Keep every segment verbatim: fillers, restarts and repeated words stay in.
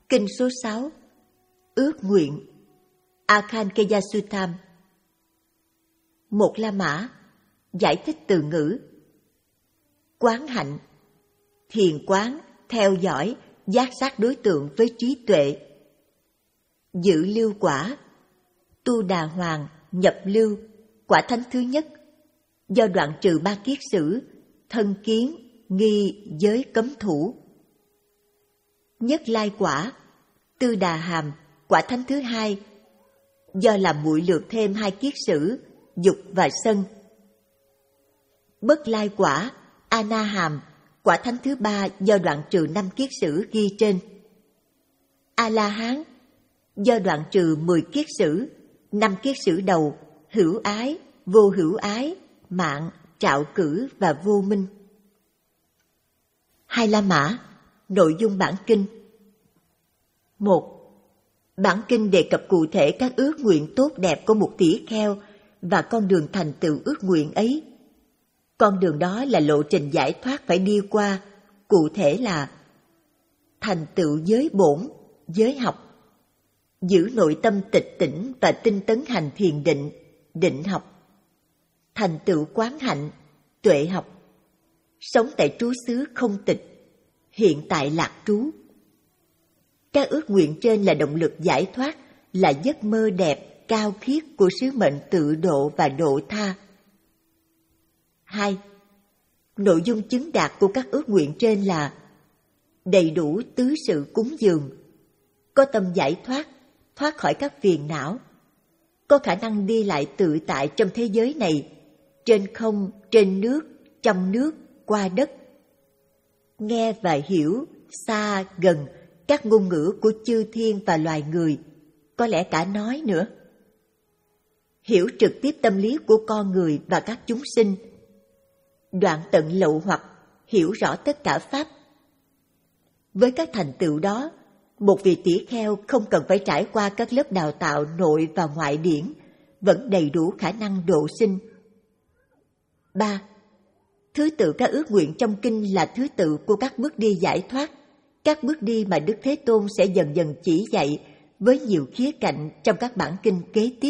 Kinh số sáu. Ước nguyện. Akhankheya Suttam. Một La Mã. Giải thích từ ngữ. Quán hạnh. Thiền quán, theo dõi, giác sát đối tượng với trí tuệ. Dự lưu quả. Tu Đà Hoàng, nhập lưu, quả thánh thứ nhất. Do đoạn trừ ba kiết sử, thân kiến, nghi, giới cấm thủ. Nhất lai quả. Tư Đà Hàm, quả thánh thứ hai. Do làm muội lược thêm hai kiết sử, dục và sân. Bất lai quả. A Na Hàm, quả thánh thứ ba do đoạn trừ năm kiết sử ghi trên. A La Hán, do đoạn trừ mười kiết sử, năm kiết sử đầu, hữu ái, vô hữu ái, mạng, trạo cử và vô minh. Hai La Mã. Nội dung bản kinh. Một. Bản kinh đề cập cụ thể các ước nguyện tốt đẹp của một tỷ kheo và con đường thành tựu ước nguyện ấy. Con đường đó là lộ trình giải thoát phải đi qua, cụ thể là thành tựu giới bổn, giới học, giữ nội tâm tịch tỉnh và tinh tấn hành thiền định, định học, thành tựu quán hạnh, tuệ học, sống tại trú xứ không tịch, hiện tại lạc trú. Các ước nguyện trên là động lực giải thoát, là giấc mơ đẹp, cao khiết của sứ mệnh tự độ và độ tha. Hai. Nội dung chứng đạt của các ước nguyện trên là đầy đủ tứ sự cúng dường, có tâm giải thoát, thoát khỏi các phiền não, có khả năng đi lại tự tại trong thế giới này, trên không, trên nước, trong nước, qua đất. Nghe và hiểu, xa, gần, các ngôn ngữ của chư thiên và loài người, có lẽ cả nói nữa. Hiểu trực tiếp tâm lý của con người và các chúng sinh, đoạn tận lậu hoặc, hiểu rõ tất cả pháp. Với các thành tựu đó, một vị tỷ kheo không cần phải trải qua các lớp đào tạo nội và ngoại điển, vẫn đầy đủ khả năng độ sinh. Ba. Thứ tự các ước nguyện trong kinh là thứ tự của các bước đi giải thoát, các bước đi mà Đức Thế Tôn sẽ dần dần chỉ dạy với nhiều khía cạnh trong các bản kinh kế tiếp.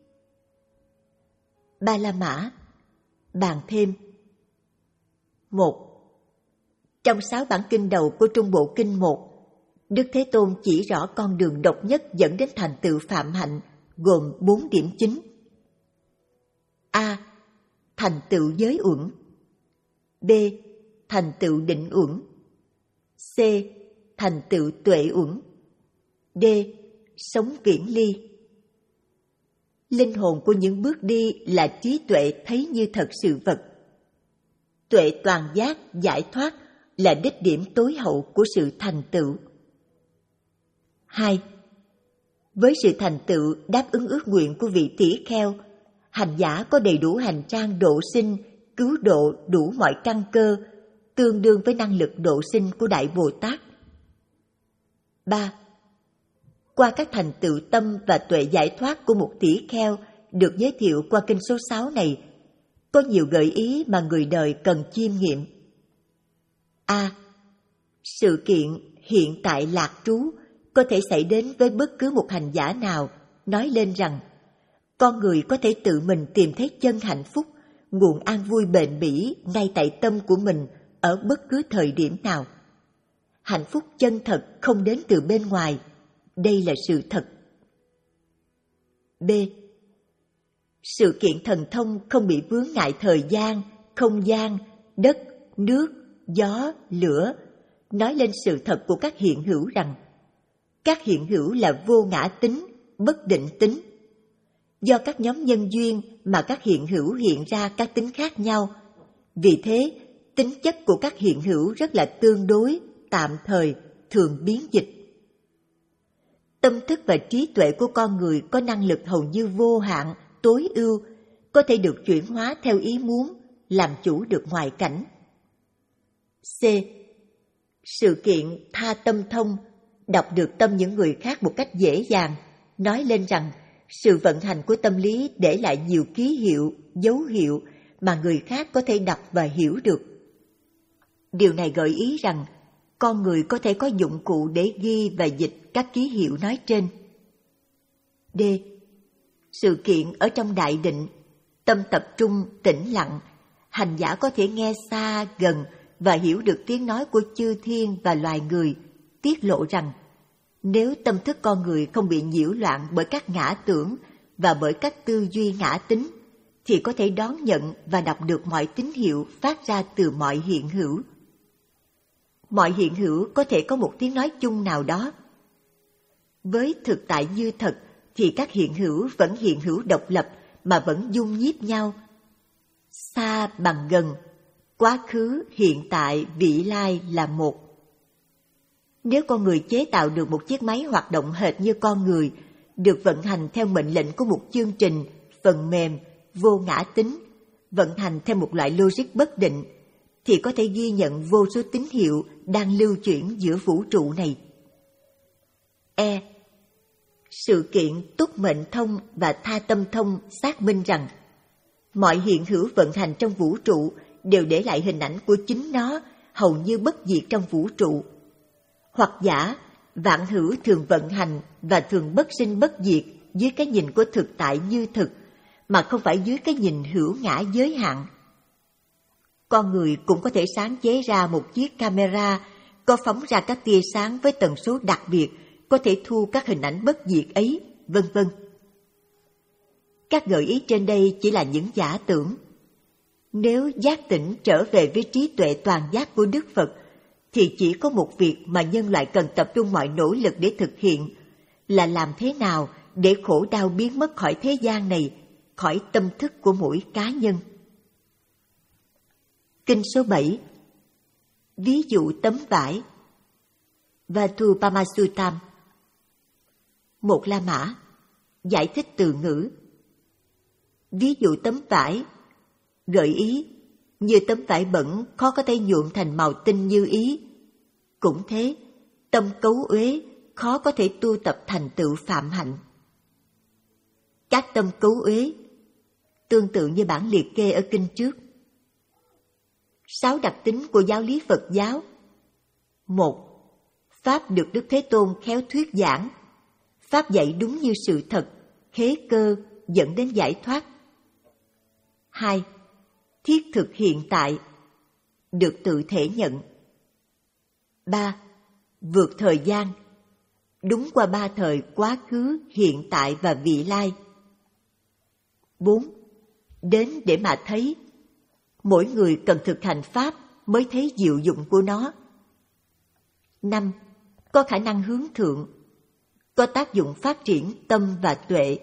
Ba La Mã. Bàn thêm. Một. Trong sáu bản kinh đầu của Trung Bộ Kinh một, Đức Thế Tôn chỉ rõ con đường độc nhất dẫn đến thành tựu phạm hạnh, gồm bốn điểm chính. A. Thành tựu giới uẩn. B. Thành tựu định uẩn. C. Thành tựu tuệ uẩn. D. Sống viễn ly. Linh hồn của những bước đi là trí tuệ thấy như thật sự vật. Tuệ toàn giác, giải thoát là đích điểm tối hậu của sự thành tựu. Hai. Với sự thành tựu đáp ứng ước nguyện của vị tỷ kheo, hành giả có đầy đủ hành trang độ sinh, cứu độ đủ mọi căn cơ, tương đương với năng lực độ sinh của Đại Bồ Tát. Ba. Qua các thành tựu tâm và tuệ giải thoát của một tỷ kheo được giới thiệu qua kinh số sáu này, có nhiều gợi ý mà người đời cần chiêm nghiệm. A. Sự kiện hiện tại lạc trú có thể xảy đến với bất cứ một hành giả nào, nói lên rằng con người có thể tự mình tìm thấy chân hạnh phúc, nguồn an vui bền bỉ ngay tại tâm của mình ở bất cứ thời điểm nào. Hạnh phúc chân thật không đến từ bên ngoài, đây là sự thật. B. Sự kiện thần thông không bị vướng ngại thời gian, không gian, đất, nước, gió, lửa, nói lên sự thật của các hiện hữu rằng các hiện hữu là vô ngã tính, bất định tính. Do các nhóm nhân duyên mà các hiện hữu hiện ra các tính khác nhau, vì thế tính chất của các hiện hữu rất là tương đối, tạm thời, thường biến dịch. Tâm thức và trí tuệ của con người có năng lực hầu như vô hạn, tối ưu, có thể được chuyển hóa theo ý muốn, làm chủ được ngoại cảnh. C. Sự kiện tha tâm thông, đọc được tâm những người khác một cách dễ dàng, nói lên rằng sự vận hành của tâm lý để lại nhiều ký hiệu, dấu hiệu mà người khác có thể đọc và hiểu được. Điều này gợi ý rằng con người có thể có dụng cụ để ghi và dịch các ký hiệu nói trên. D. Sự kiện ở trong đại định, tâm tập trung, tĩnh lặng, hành giả có thể nghe xa, gần và hiểu được tiếng nói của chư thiên và loài người, tiết lộ rằng nếu tâm thức con người không bị nhiễu loạn bởi các ngã tưởng và bởi các tư duy ngã tính, thì có thể đón nhận và đọc được mọi tín hiệu phát ra từ mọi hiện hữu. Mọi hiện hữu có thể có một tiếng nói chung nào đó. Với thực tại như thật thì các hiện hữu vẫn hiện hữu độc lập mà vẫn dung nhiếp nhau. Xa bằng gần, quá khứ, hiện tại, vị lai là một. Nếu con người chế tạo được một chiếc máy hoạt động hệt như con người, được vận hành theo mệnh lệnh của một chương trình, phần mềm, vô ngã tính, vận hành theo một loại logic bất định, thì có thể ghi nhận vô số tín hiệu đang lưu chuyển giữa vũ trụ này. E. Sự kiện túc mệnh thông và tha tâm thông xác minh rằng mọi hiện hữu vận hành trong vũ trụ đều để lại hình ảnh của chính nó hầu như bất diệt trong vũ trụ. Hoặc giả, vạn hữu thường vận hành và thường bất sinh bất diệt dưới cái nhìn của thực tại như thực, mà không phải dưới cái nhìn hữu ngã giới hạn. Con người cũng có thể sáng chế ra một chiếc camera có phóng ra các tia sáng với tần số đặc biệt, có thể thu các hình ảnh bất diệt ấy, vân vân. Các gợi ý trên đây chỉ là những giả tưởng. Nếu giác tỉnh trở về với trí tuệ toàn giác của Đức Phật, thì chỉ có một việc mà nhân loại cần tập trung mọi nỗ lực để thực hiện, là làm thế nào để khổ đau biến mất khỏi thế gian này, khỏi tâm thức của mỗi cá nhân. Kinh số bảy. Ví dụ tấm vải. Vatupamasutam. Một La Mã. Giải thích từ ngữ. Ví dụ tấm vải, gợi ý, như tấm vải bẩn khó có thể nhuộm thành màu tinh như ý. Cũng thế, tâm cấu uế khó có thể tu tập thành tựu phạm hạnh. Các tâm cấu uế, tương tự như bản liệt kê ở kinh trước. Sáu đặc tính của giáo lý Phật giáo. Một. Pháp được Đức Thế Tôn khéo thuyết giảng. Pháp dạy đúng như sự thật, khế cơ, dẫn đến giải thoát. Hai. Thiết thực hiện tại, được tự thể nhận. Ba. Vượt thời gian, đúng qua ba thời quá khứ, hiện tại và vị lai. Bốn. Đến để mà thấy. Mỗi người cần thực hành Pháp mới thấy diệu dụng của nó. Năm. Có khả năng hướng thượng, có tác dụng phát triển tâm và tuệ.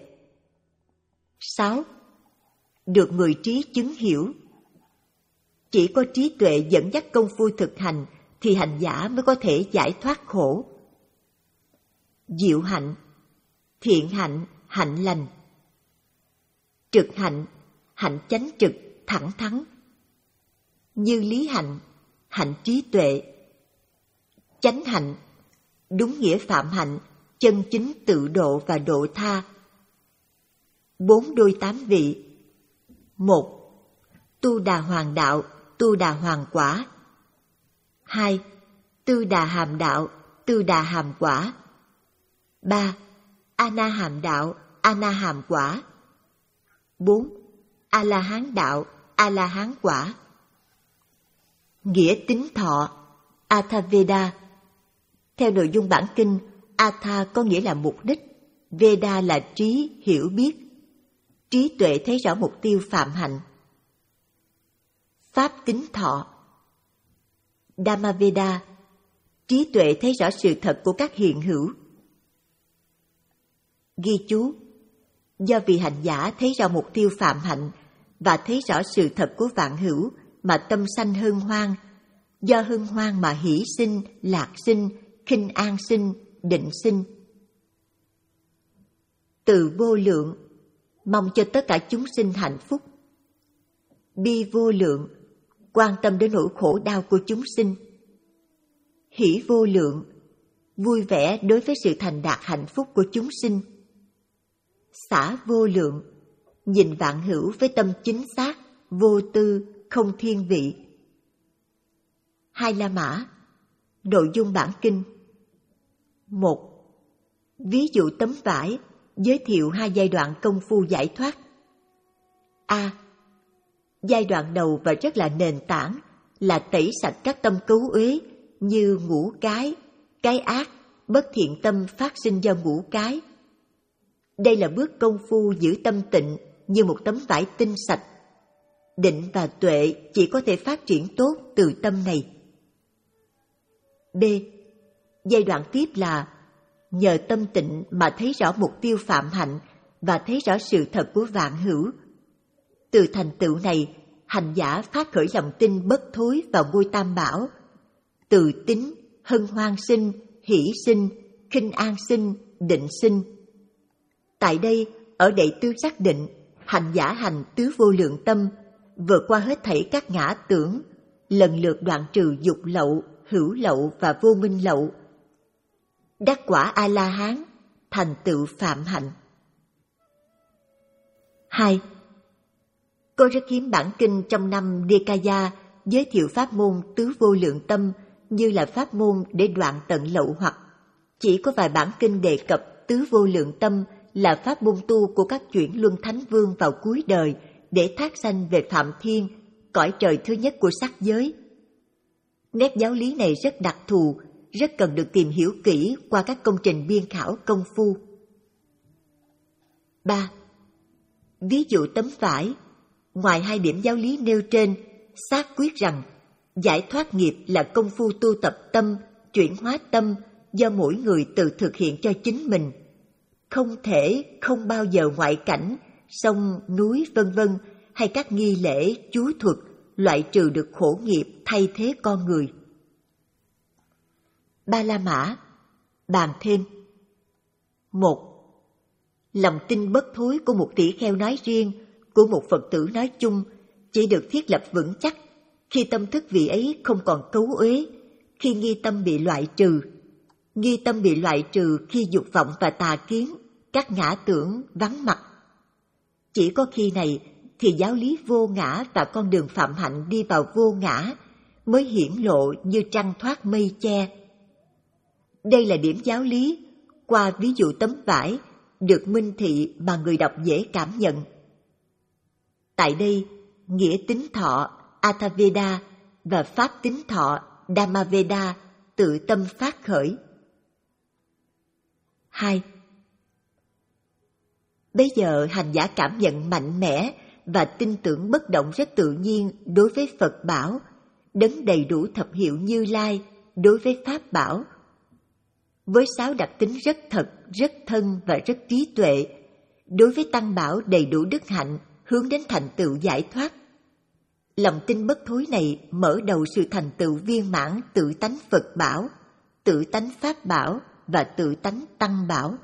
Sáu. Được người trí chứng hiểu. Chỉ có trí tuệ dẫn dắt công phu thực hành thì hành giả mới có thể giải thoát khổ. Diệu hạnh, thiện hạnh, hạnh lành. Trực hạnh, hạnh chánh trực, thẳng thắn. Như lý hạnh, hạnh trí tuệ. Chánh hạnh, đúng nghĩa phạm hạnh, chân chính tự độ và độ tha. Bốn đôi tám vị. Một. Tu đà hoàng đạo, tu đà hoàng quả. Hai. Tư đà hàm đạo, tư đà hàm quả. Ba. A na hàm đạo, a na hàm quả. Bốn. A la hán đạo, a la hán quả. Nghĩa tính thọ, Athaveda. Theo nội dung bản kinh, Atha có nghĩa là mục đích, Veda là trí, hiểu biết. Trí tuệ thấy rõ mục tiêu phạm hạnh. Pháp tính thọ, Dhammaveda. Trí tuệ thấy rõ sự thật của các hiện hữu. Ghi chú: do vì hành giả thấy rõ mục tiêu phạm hạnh và thấy rõ sự thật của vạn hữu mà tâm sanh hân hoan, do hân hoan mà hỷ sinh, lạc sinh, khinh an sinh, định sinh. Từ vô lượng, mong cho tất cả chúng sinh hạnh phúc. Bi vô lượng, quan tâm đến nỗi khổ đau của chúng sinh. Hỷ vô lượng, vui vẻ đối với sự thành đạt hạnh phúc của chúng sinh. Xả vô lượng, nhìn vạn hữu với tâm chính xác, vô tư, không thiên vị. Hai La Mã, Nội dung bản kinh. Một. Ví dụ tấm vải, giới thiệu hai giai đoạn công phu giải thoát. A. Giai đoạn đầu và rất là nền tảng là tẩy sạch các tâm cấu uế như ngũ cái, cái ác, bất thiện tâm phát sinh do ngũ cái. Đây là bước công phu giữ tâm tịnh như một tấm vải tinh sạch. Định và tuệ chỉ có thể phát triển tốt từ tâm này. B. Giai đoạn tiếp là nhờ tâm tịnh mà thấy rõ mục tiêu phạm hạnh và thấy rõ sự thật của vạn hữu. Từ thành tựu này, hành giả phát khởi lòng tin bất thối vào ngôi tam bảo. Từ tín, hân hoan sinh, hỷ sinh, khinh an sinh, định sinh. Tại đây, ở đệ tứ xác định, hành giả hành tứ vô lượng tâm, vượt qua hết thảy các ngã tưởng, lần lượt đoạn trừ dục lậu, hữu lậu và vô minh lậu. Đắc quả A-la-hán, thành tựu phạm hạnh. Hai. Có rất hiếm bản kinh trong năm Nikaya giới thiệu pháp môn tứ vô lượng tâm như là pháp môn để đoạn tận lậu hoặc. Chỉ có vài bản kinh đề cập tứ vô lượng tâm là pháp môn tu của các chuyển luân thánh vương vào cuối đời để thác sanh về Phạm Thiên, cõi trời thứ nhất của sắc giới. Nét giáo lý này rất đặc thù, rất cần được tìm hiểu kỹ qua các công trình biên khảo công phu. Ba. Ví dụ tấm vải. Ngoài hai điểm giáo lý nêu trên, xác quyết rằng giải thoát nghiệp là công phu tu tập tâm, chuyển hóa tâm do mỗi người tự thực hiện cho chính mình. Không thể, không bao giờ ngoại cảnh, sông, núi vân vân hay các nghi lễ, chú thuật loại trừ được khổ nghiệp thay thế con người. Ba La Mã bàn thêm. Một. Lòng tin bất thối của một tỷ kheo nói riêng, của một Phật tử nói chung, chỉ được thiết lập vững chắc khi tâm thức vị ấy không còn cấu uế, khi nghi tâm bị loại trừ. Nghi tâm bị loại trừ khi dục vọng và tà kiến, các ngã tưởng vắng mặt. Chỉ có khi này thì giáo lý vô ngã và con đường phạm hạnh đi vào vô ngã mới hiển lộ như trăng thoát mây che. Đây là điểm giáo lý, qua ví dụ tấm vải, được minh thị mà người đọc dễ cảm nhận. Tại đây, nghĩa tính thọ Athaveda và pháp tính thọ Dhammaveda tự tâm phát khởi. Hai. Bây giờ hành giả cảm nhận mạnh mẽ và tin tưởng bất động rất tự nhiên đối với Phật bảo, đấng đầy đủ thập hiệu Như Lai đối với Pháp bảo. Với sáu đặc tính rất thật, rất thân và rất trí tuệ, đối với Tăng bảo đầy đủ đức hạnh, hướng đến thành tựu giải thoát. Lòng tin bất thối này mở đầu sự thành tựu viên mãn tự tánh Phật bảo, tự tánh Pháp bảo và tự tánh Tăng bảo.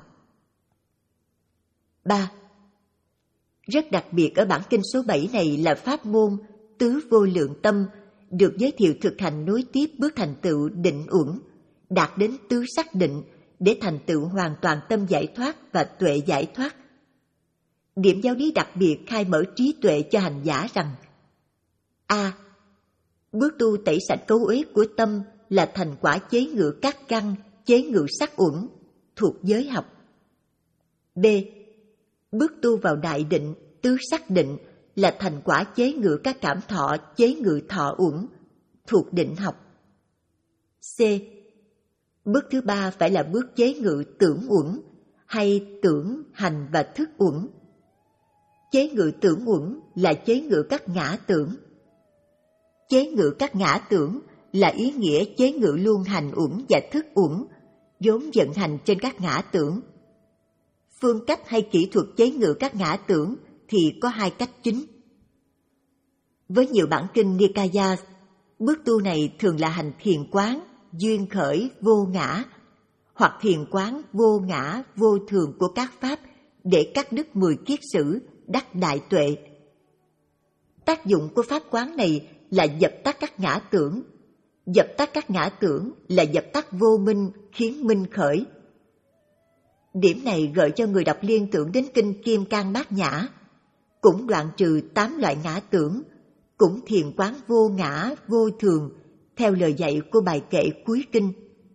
Ba. Rất đặc biệt ở bản kinh số bảy này là pháp môn tứ vô lượng tâm được giới thiệu thực hành nối tiếp bước thành tựu định uẩn, đạt đến tứ sắc định để thành tựu hoàn toàn tâm giải thoát và tuệ giải thoát. Điểm giáo lý đặc biệt khai mở trí tuệ cho hành giả rằng: A. Bước tu tẩy sạch cấu uế của tâm là thành quả chế ngự các căn, chế ngự sắc uẩn, thuộc giới học. B. Bước tu vào đại định, tứ sắc định là thành quả chế ngự các cảm thọ, chế ngự thọ uẩn, thuộc định học. C. Bước thứ ba phải là bước chế ngự tưởng uẩn, hay tưởng, hành và thức uẩn. Chế ngự tưởng uẩn là chế ngự các ngã tưởng. Chế ngự các ngã tưởng là ý nghĩa chế ngự luôn hành uẩn và thức uẩn, vốn vận hành trên các ngã tưởng. Phương cách hay kỹ thuật chế ngự các ngã tưởng thì có hai cách chính. Với nhiều bản kinh Nikaya, bước tu này thường là hành thiền quán, duyên khởi, vô ngã, hoặc thiền quán vô ngã, vô thường của các pháp để cắt đứt mười kiết sử, đắc đại tuệ. Tác dụng của pháp quán này là dập tắt các ngã tưởng. Dập tắt các ngã tưởng là dập tắt vô minh, khiến minh khởi. Điểm này gợi cho người đọc liên tưởng đến kinh Kim Cang Bát Nhã, cũng đoạn trừ tám loại ngã tưởng, cũng thiền quán vô ngã, vô thường, theo lời dạy của bài kệ cuối kinh.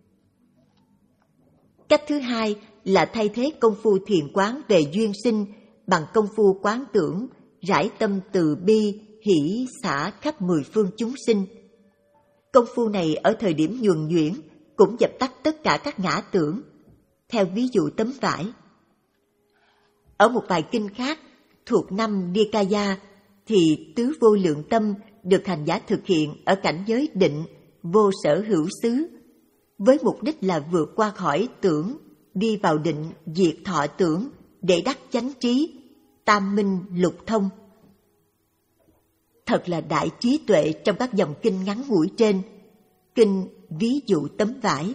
Cách thứ hai là thay thế công phu thiền quán về duyên sinh bằng công phu quán tưởng, rải tâm từ bi, hỷ xả khắp mười phương chúng sinh. Công phu này ở thời điểm nhuần nhuyễn cũng dập tắt tất cả các ngã tưởng, theo ví dụ tấm vải. Ở một bài kinh khác, thuộc năm Nikaya, thì tứ vô lượng tâm được hành giả thực hiện ở cảnh giới định, vô sở hữu xứ, với mục đích là vượt qua khỏi tưởng, đi vào định, diệt thọ tưởng, để đắc chánh trí, tam minh lục thông. Thật là đại trí tuệ trong các dòng kinh ngắn ngủi trên. Kinh ví dụ tấm vải.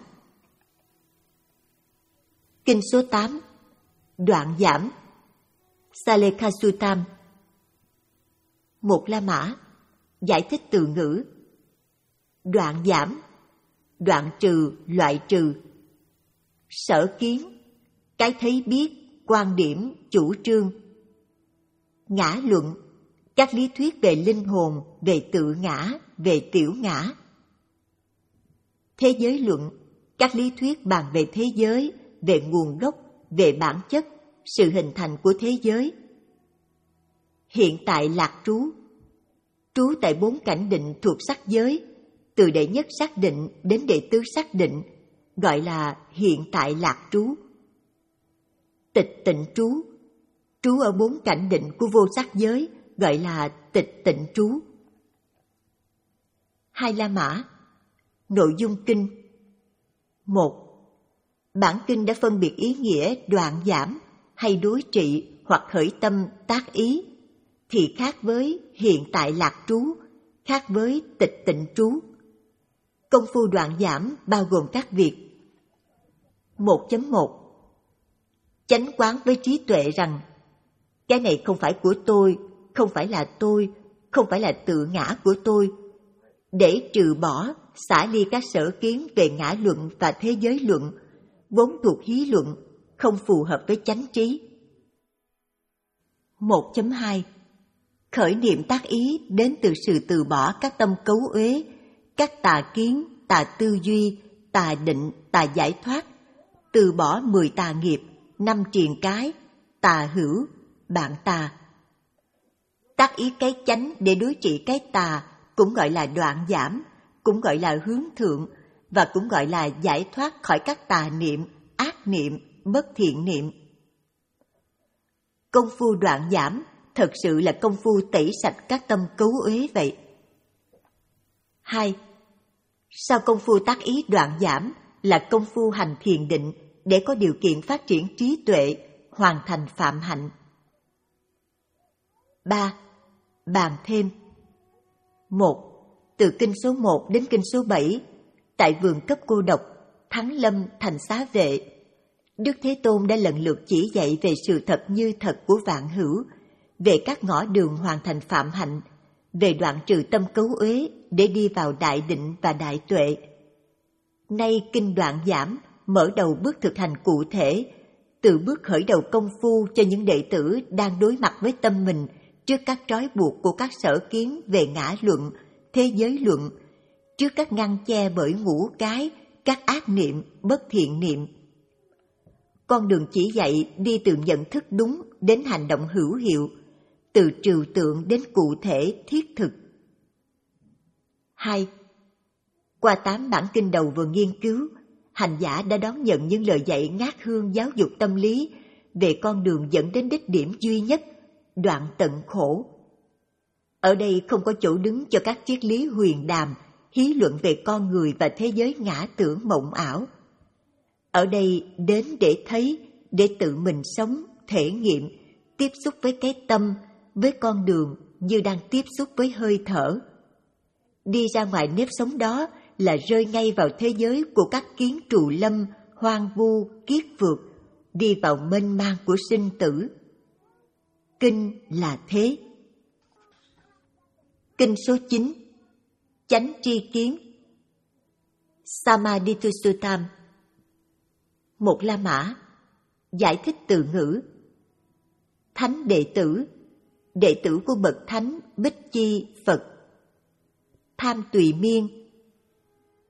Kinh số tám, đoạn giảm, Salekasutam. Một La Mã, giải thích từ ngữ. Đoạn giảm, đoạn trừ, loại trừ. Sở kiến, cái thấy biết, quan điểm, chủ trương. Ngã luận, các lý thuyết về linh hồn, về tự ngã, về tiểu ngã. Thế giới luận, các lý thuyết bàn về thế giới, về nguồn gốc, về bản chất, sự hình thành của thế giới. Hiện tại lạc trú, trú tại bốn cảnh định thuộc sắc giới, từ đệ nhất xác định đến đệ tứ xác định, gọi là hiện tại lạc trú. Tịch tịnh trú, trú ở bốn cảnh định của vô sắc giới, gọi là tịch tịnh trú. Hai La Mã. Nội dung kinh. Một. Bản kinh đã phân biệt ý nghĩa đoạn giảm hay đối trị hoặc khởi tâm tác ý, thì khác với hiện tại lạc trú, khác với tịch tịnh trú. Công phu đoạn giảm bao gồm các việc. một chấm một. Chánh quán với trí tuệ rằng cái này không phải của tôi, không phải là tôi, không phải là tự ngã của tôi, để trừ bỏ, xả ly các sở kiến về ngã luận và thế giới luận, vốn thuộc hí luận, không phù hợp với chánh trí. một chấm hai. Khởi niệm tác ý đến từ sự từ bỏ các tâm cấu uế, các tà kiến, tà tư duy, tà định, tà giải thoát, từ bỏ mười tà nghiệp, năm triền cái, tà hữu, bạn tà. Tác ý cái chánh để đối trị cái tà cũng gọi là đoạn giảm, cũng gọi là hướng thượng, và cũng gọi là giải thoát khỏi các tà niệm, ác niệm, bất thiện niệm. Công phu đoạn giảm thật sự là công phu tẩy sạch các tâm cấu uế vậy. Hai. Sau công phu tác ý đoạn giảm là công phu hành thiền định để có điều kiện phát triển trí tuệ, hoàn thành phạm hạnh. Ba. Bàn thêm. Một. Từ kinh số một đến kinh số bảy, tại vườn cấp cô độc, Thắng Lâm thành xá vệ, Đức Thế Tôn đã lần lượt chỉ dạy về sự thật như thật của vạn hữu, về các ngõ đường hoàn thành phạm hạnh, về đoạn trừ tâm cấu uế để đi vào đại định và đại tuệ. Nay kinh đoạn giảm mở đầu bước thực hành cụ thể, từ bước khởi đầu công phu cho những đệ tử đang đối mặt với tâm mình trước các trói buộc của các sở kiến về ngã luận, thế giới luận, trước các ngăn che bởi ngũ cái, các ác niệm, bất thiện niệm. Con đường chỉ dạy đi từ nhận thức đúng đến hành động hữu hiệu, từ trừu tượng đến cụ thể thiết thực. Hai. Qua tám bản kinh đầu vừa nghiên cứu, hành giả đã đón nhận những lời dạy ngát hương giáo dục tâm lý về con đường dẫn đến đích điểm duy nhất, đoạn tận khổ. Ở đây không có chỗ đứng cho các triết lý huyền đàm, hí luận về con người và thế giới ngã tưởng mộng ảo. Ở đây đến để thấy, để tự mình sống, thể nghiệm, tiếp xúc với cái tâm, với con đường như đang tiếp xúc với hơi thở. Đi ra ngoài nếp sống đó là rơi ngay vào thế giới của các kiến trù lâm, hoang vu, kiết vượt, đi vào mênh mang của sinh tử. Kinh là thế. Kinh số chín. Chánh tri kiến. Samaditthusuttam. Một La Mã. Giải thích từ ngữ. Thánh đệ tử, đệ tử của bậc thánh Bích Chi Phật. Tham tùy miên,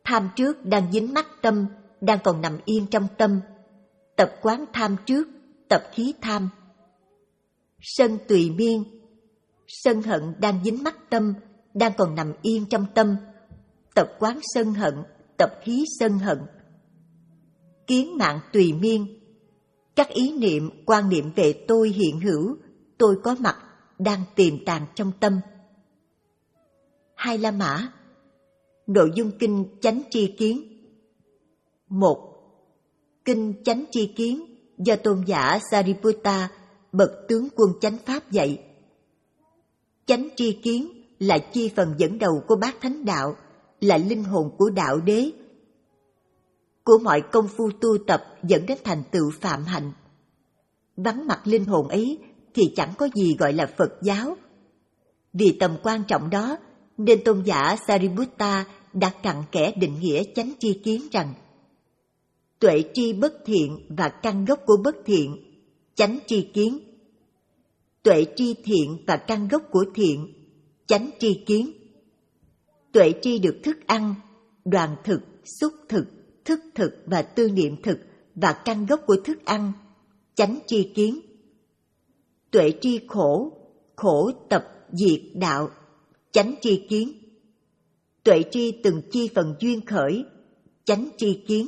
Tham trước đang dính mắc tâm, đang còn nằm yên trong tâm. Tập quán tham trước, tập khí tham. Sân tùy miên. Sân hận đang dính mắc tâm, đang còn nằm yên trong tâm. Tập quán sân hận, tập khí sân hận. Kiến mạng tùy miên. Các ý niệm, quan niệm về tôi hiện hữu, tôi có mặt, đang tiềm tàng trong tâm. Hai La Mã. Nội dung kinh Chánh Tri Kiến. Một. Kinh Chánh Tri Kiến do tôn giả Sariputta, bậc tướng quân chánh pháp dạy. Chánh tri kiến là chi phần dẫn đầu của bát thánh đạo, là linh hồn của đạo đế, của mọi công phu tu tập dẫn đến thành tựu phạm hạnh. Vắng mặt linh hồn ấy thì chẳng có gì gọi là Phật giáo. Vì tầm quan trọng đó nên tôn giả Sariputta đã cặn kẽ định nghĩa chánh tri kiến rằng tuệ tri bất thiện và căn gốc của bất thiện, chánh tri kiến. Tuệ tri thiện và căn gốc của thiện, chánh tri kiến. Tuệ tri được thức ăn, đoàn thực, xúc thực, thức thực và tư niệm thực và căn gốc của thức ăn, chánh tri kiến. Tuệ tri khổ, khổ tập diệt đạo, chánh tri kiến. Tuệ tri từng chi phần duyên khởi, chánh tri kiến.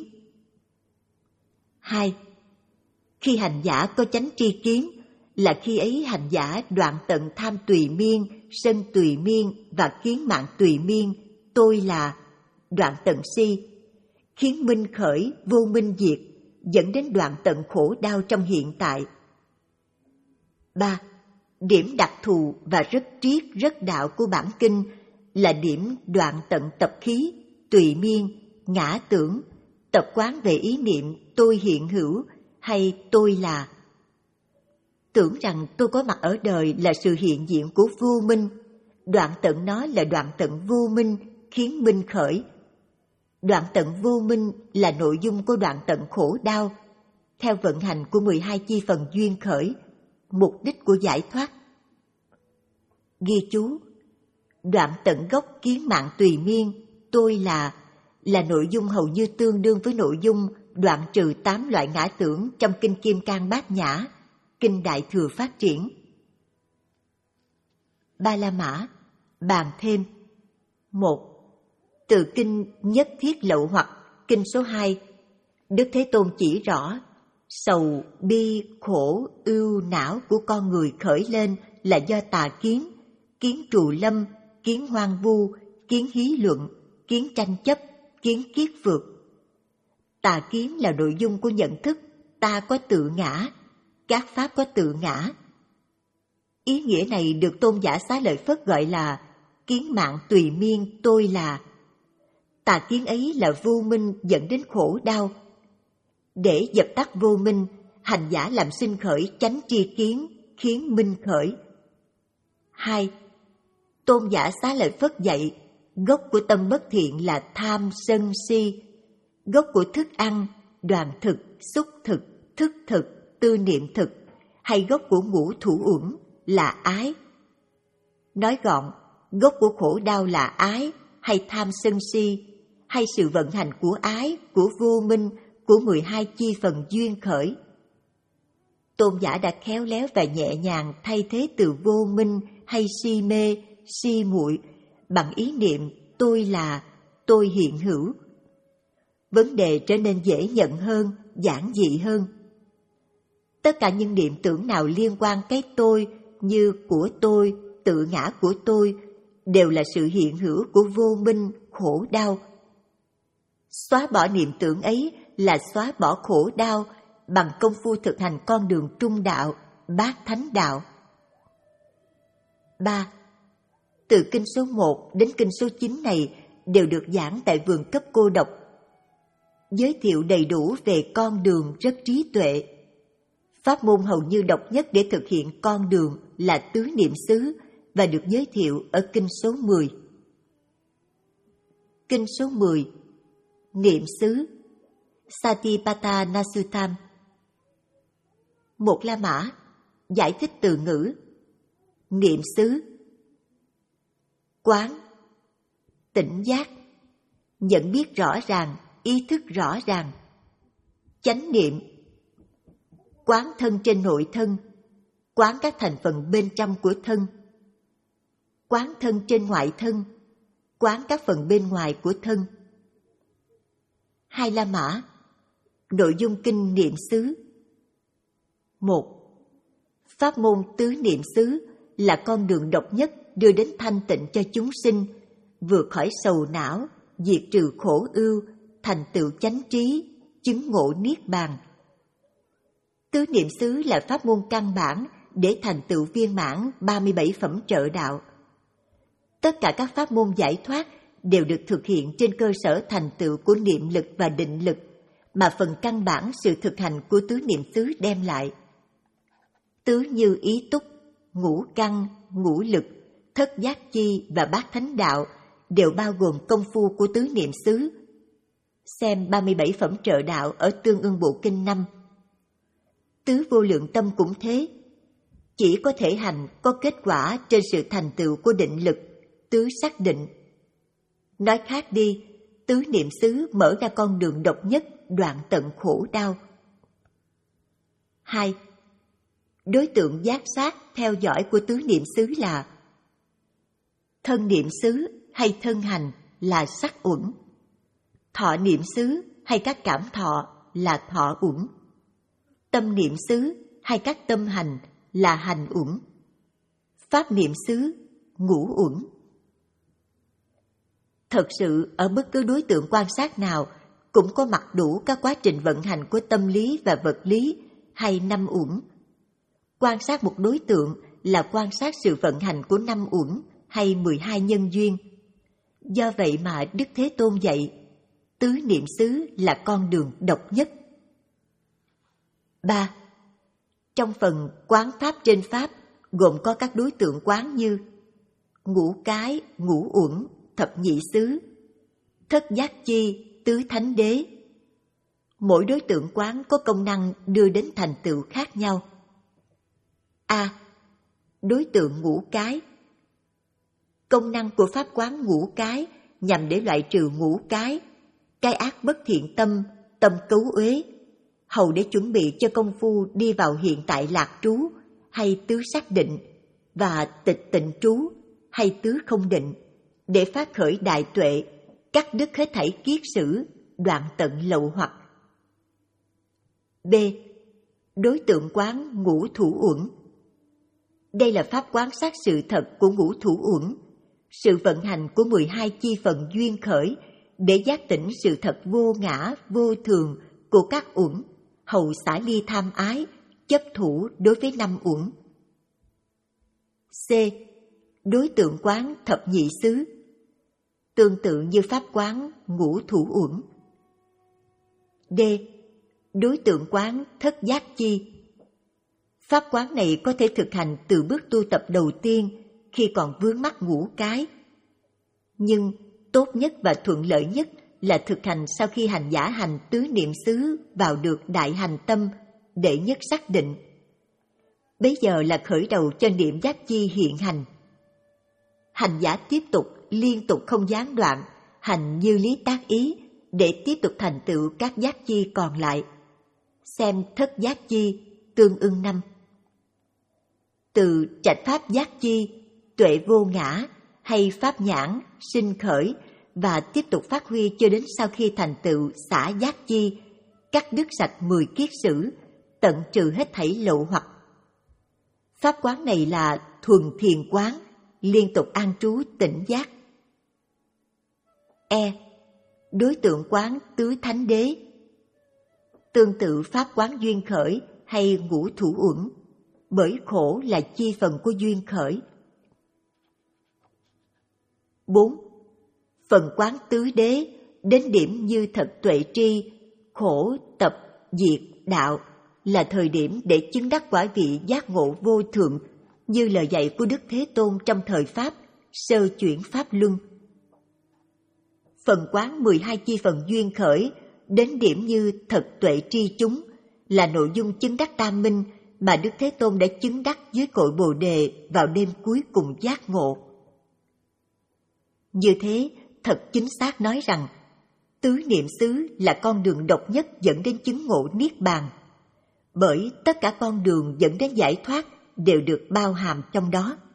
Hai. Khi hành giả có chánh tri kiến là khi ấy hành giả đoạn tận tham tùy miên, sân tùy miên và kiến mạng tùy miên, tôi là, đoạn tận si, khiến minh khởi, vô minh diệt, dẫn đến đoạn tận khổ đau trong hiện tại. Ba. Điểm đặc thù và rất triết rất đạo của bản kinh là điểm đoạn tận tập khí, tùy miên, ngã tưởng, tập quán về ý niệm tôi hiện hữu hay tôi là. Tưởng rằng tôi có mặt ở đời là sự hiện diện của vô minh, đoạn tận nó là đoạn tận vô minh khiến minh khởi. Đoạn tận vô minh là nội dung của đoạn tận khổ đau, theo vận hành của mười hai chi phần duyên khởi, mục đích của giải thoát. Ghi chú: đoạn tận gốc kiến mạng tùy miên, tôi là, là nội dung hầu như tương đương với nội dung đoạn trừ tám loại ngã tưởng trong Kinh Kim Cang Bát Nhã, Kinh Đại Thừa Phát Triển. Ba La Mã, bàn thêm. Một. Từ Kinh Nhất Thiết Lậu Hoặc, Kinh số hai, Đức Thế Tôn chỉ rõ sầu, bi, khổ, ưu, não của con người khởi lên là do tà kiến, kiến trù lâm, kiến hoang vu, kiến hí luận, kiến tranh chấp, kiến kiết phược. Tà kiến là nội dung của nhận thức ta có tự ngã, các pháp có tự ngã. Ý nghĩa này được tôn giả Xá Lợi Phất gọi là kiến mạng tùy miên tôi là. Tà kiến ấy là vô minh dẫn đến khổ đau. Để dập tắt vô minh, hành giả làm sinh khởi chánh tri kiến, khiến minh khởi. Hai. Tôn giả Xá Lợi Phất dạy, gốc của tâm bất thiện là tham sân si, gốc của thức ăn, đoàn thực, xúc thực, thức thực, tư niệm thực, hay gốc của ngũ thủ uẩn là ái. Nói gọn, gốc của khổ đau là ái, hay tham sân si, hay sự vận hành của ái, của vô minh, của mười hai chi phần duyên khởi. Tôn giả đã khéo léo và nhẹ nhàng thay thế từ vô minh hay si mê, si muội bằng ý niệm tôi là, tôi hiện hữu. Vấn đề trở nên dễ nhận hơn, giản dị hơn. Tất cả những niệm tưởng nào liên quan cái tôi như của tôi, tự ngã của tôi đều là sự hiện hữu của vô minh, khổ đau. Xóa bỏ niệm tưởng ấy là xóa bỏ khổ đau bằng công phu thực hành con đường trung đạo, bát thánh đạo. Ba. Từ kinh số một đến kinh số chín này đều được giảng tại vườn cấp cô độc, giới thiệu đầy đủ về con đường rất trí tuệ. Pháp môn hầu như độc nhất để thực hiện con đường là tứ niệm xứ và được giới thiệu ở kinh số mười. Kinh số mười, niệm xứ, Satipatthana Suttam. Một La Mã giải thích từ ngữ niệm xứ: quán, tỉnh giác, nhận biết rõ ràng, ý thức rõ ràng. Chánh niệm, quán thân trên nội thân, quán các thành phần bên trong của thân. Quán thân trên ngoại thân, quán các phần bên ngoài của thân. Hai La Mã, nội dung kinh niệm xứ. Một. Pháp môn tứ niệm xứ là con đường độc nhất đưa đến thanh tịnh cho chúng sinh, vượt khỏi sầu não, diệt trừ khổ ưu, thành tựu chánh trí, chứng ngộ niết bàn. Tứ niệm xứ là pháp môn căn bản để thành tựu viên mãn ba mươi bảy phẩm trợ đạo. Tất cả các pháp môn giải thoát đều được thực hiện trên cơ sở thành tựu của niệm lực và định lực, mà phần căn bản sự thực hành của tứ niệm xứ đem lại. Tứ như ý túc, ngũ căn, ngũ lực, thất giác chi và bát thánh đạo đều bao gồm công phu của tứ niệm xứ. Xem ba mươi bảy phẩm trợ đạo ở Tương Ưng Bộ Kinh năm. Tứ vô lượng tâm cũng thế. Chỉ có thể hành có kết quả trên sự thành tựu của định lực, tứ xác định. Nói khác đi, tứ niệm xứ mở ra con đường độc nhất đoạn tận khổ đau. Hai. Đối tượng giác sát theo dõi của tứ niệm xứ là thân niệm xứ hay thân hành là sắc uẩn, thọ niệm xứ hay các cảm thọ là thọ uẩn, tâm niệm xứ hay các tâm hành là hành uẩn, pháp niệm xứ ngũ uẩn. Thật sự ở bất cứ đối tượng quan sát nào cũng có mặt đủ các quá trình vận hành của tâm lý và vật lý hay năm uẩn. Quan sát một đối tượng là quan sát sự vận hành của năm uẩn hay mười hai nhân duyên. Do vậy mà Đức Thế Tôn dạy, tứ niệm xứ là con đường độc nhất. Ba. Trong phần quán pháp trên pháp gồm có các đối tượng quán như ngũ cái, ngũ uẩn, thập nhị xứ, thất giác chi, tứ thánh đế. Mỗi đối tượng quán có công năng đưa đến thành tựu khác nhau. A. Đối tượng ngũ cái. Công năng của pháp quán ngũ cái nhằm để loại trừ ngũ cái, cái ác bất thiện tâm, tâm cấu uế, hầu để chuẩn bị cho công phu đi vào hiện tại lạc trú hay tứ xác định và tịch tịnh trú hay tứ không định, để phát khởi đại tuệ, cắt đứt hết thảy kiết sử, đoạn tận lậu hoặc. B. Đối tượng quán ngũ thủ uẩn. Đây là pháp quán sát sự thật của ngũ thủ uẩn, sự vận hành của mười hai chi phần duyên khởi để giác tỉnh sự thật vô ngã, vô thường của các uẩn, hầu xả ly tham ái, chấp thủ đối với năm uẩn. C. Đối tượng quán thập nhị xứ. Tương tự như pháp quán ngũ thủ uẩn. D. Đối tượng quán thất giác chi. Pháp quán này có thể thực hành từ bước tu tập đầu tiên khi còn vướng mắc ngũ cái. Nhưng tốt nhất và thuận lợi nhất là thực hành sau khi hành giả hành tứ niệm xứ vào được đại hành tâm, đệ nhất xác định. Bấy giờ là khởi đầu cho niệm giác chi hiện hành. Hành giả tiếp tục, liên tục không gián đoạn, hành như lý tác ý để tiếp tục thành tựu các giác chi còn lại. Xem thất giác chi, Tương Ưng năm. Từ trạch pháp giác chi, tuệ vô ngã hay pháp nhãn, sinh khởi và tiếp tục phát huy cho đến sau khi thành tựu xả giác chi, cắt đứt sạch mười kiết sử, tận trừ hết thảy lậu hoặc. Pháp quán này là thuần thiền quán, liên tục an trú tỉnh giác. E. Đối tượng quán tứ thánh đế. Tương tự pháp quán duyên khởi hay ngũ thủ uẩn, bởi khổ là chi phần của duyên khởi. Bốn. Phần quán tứ đế đến điểm như thật tuệ tri, khổ, tập, diệt, đạo là thời điểm để chứng đắc quả vị giác ngộ vô thượng, như lời dạy của Đức Thế Tôn trong thời Pháp, sơ chuyển Pháp Luân. Phần quán mười hai chi phần duyên khởi đến điểm như thật tuệ tri chúng là nội dung chứng đắc tam minh mà Đức Thế Tôn đã chứng đắc dưới cội Bồ Đề vào đêm cuối cùng giác ngộ. Như thế, thật chính xác nói rằng Tứ niệm xứ là con đường độc nhất dẫn đến chứng ngộ niết bàn. Bởi tất cả con đường dẫn đến giải thoát đều được bao hàm trong đó.